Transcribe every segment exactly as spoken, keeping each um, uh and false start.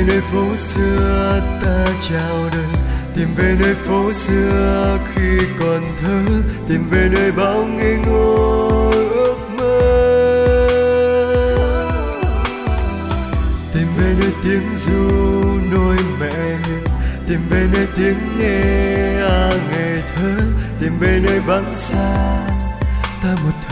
nơi phố xưa ta chào đời, tìm về nơi phố xưa khi còn thơ, tìm về nơi bao ngây ngô ước mơ, tìm về nơi tiếng ru nôi mẹ hiền, tìm về nơi tiếng nghe à ngày thơ, tìm về nơi vắng xa ta một thời.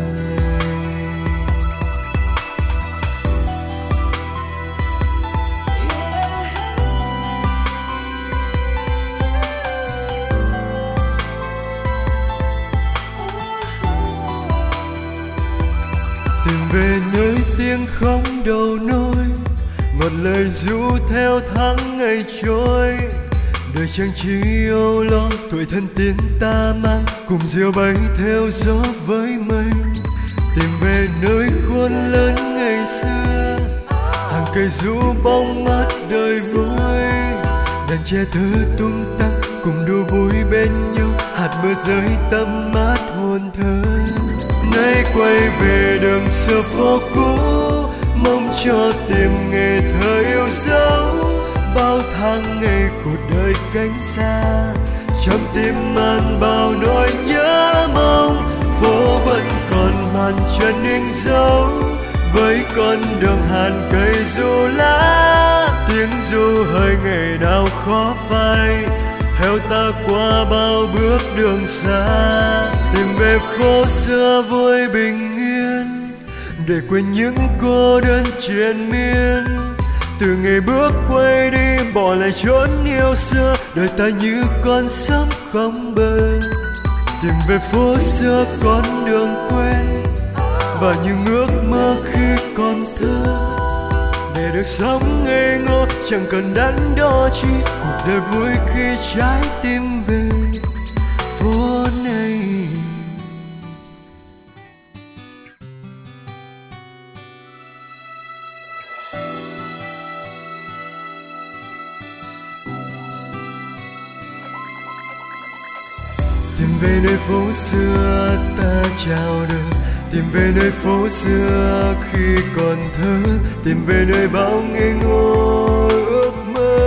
Tìm về nơi tiếng không đầu nôi, một lời ru theo tháng ngày trôi. Đời chẳng chỉ yêu lo tuổi thân tiến ta mang, cùng diều bay theo gió với mây. Tìm về nơi khuôn lớn ngày xưa, hàng cây ru bóng mát đời vui. Đàn trẻ thơ tung tăng cùng đùa vui bên nhau, hạt mưa rơi tắm mát hồn thơ. Nay quay về đường xưa phố cũ, mong cho tìm nghề thơ yêu dấu. Bao tháng ngày cuộc đời cánh xa, trong tim man bao nỗi nhớ mong. Phố vẫn còn màn chân in dấu, với con đường hàn cây ru lá. Tiếng ru hơi ngày nào khó phai, theo ta qua bao bước đường xa. Tìm về phố xưa vui bình yên, để quên những cô đơn triền miên. Từ ngày bước quay đi bỏ lại chốn yêu xưa, đời ta như con sóng không bờ. Tìm về phố xưa con đường quen, và những ước mơ khi còn thơ. Để được sống ngây ngô chẳng cần đắn đo chi, cuộc đời vui khi trái tim về phố này. Tìm về nơi phố xưa ta chào đời, tìm về nơi phố xưa khi còn thơ, tìm về nơi bao ngây ngô ước mơ.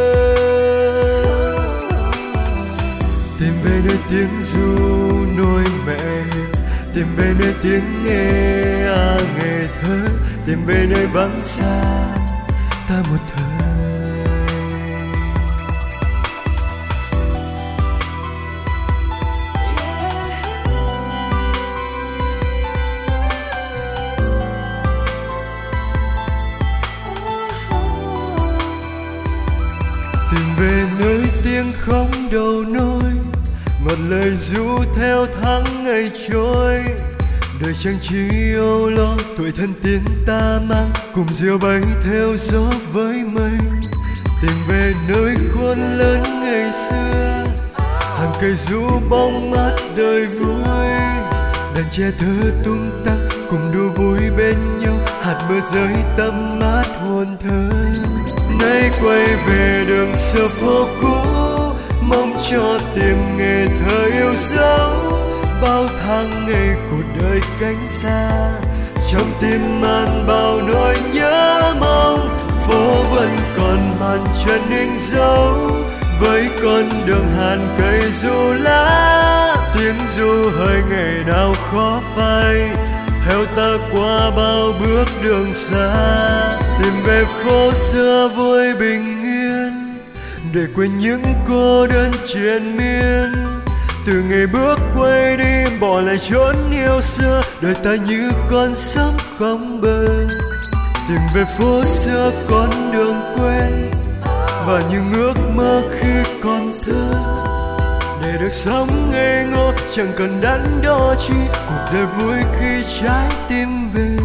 Tìm về nơi tiếng ru nôi mẹ hiền, tìm về nơi tiếng nghe à ngày thơ, tìm về nơi vắng xa ta một thời. Tìm về nơi tiếng không đầu nôi, một lời ru theo tháng ngày trôi. Đời chẳng chỉ yêu lo tuổi thân tiến ta mang, cùng diều bay theo gió với mây. Tìm về nơi khuôn lớn ngày xưa, hàng cây ru bóng mát đời vui. Đàn trẻ thơ tung tăng cùng đùa vui bên nhau, hạt mưa rơi tắm mát hồn thơ. Nay quay về đường xưa phố cũ, mong cho tìm nghề thơ yêu dấu. Bao tháng ngày cuộc đời cánh xa, trong tim man bao nỗi nhớ mong. Phố vẫn còn màn chân in dấu, với con đường hàn cây ru lá. Tiếng ru hơi ngày nào khó phai, theo ta qua bao bước đường xa. Tìm về phố xưa vui bình yên, để quên những cô đơn triền miên. Từ ngày bước quay đi bỏ lại chốn yêu xưa, đời ta như con sóng không bờ. Tìm về phố xưa con đường quen, và những ước mơ khi còn thơ. Để được sống ngây ngô chẳng cần đắn đo chi, cuộc đời vui khi trái tim về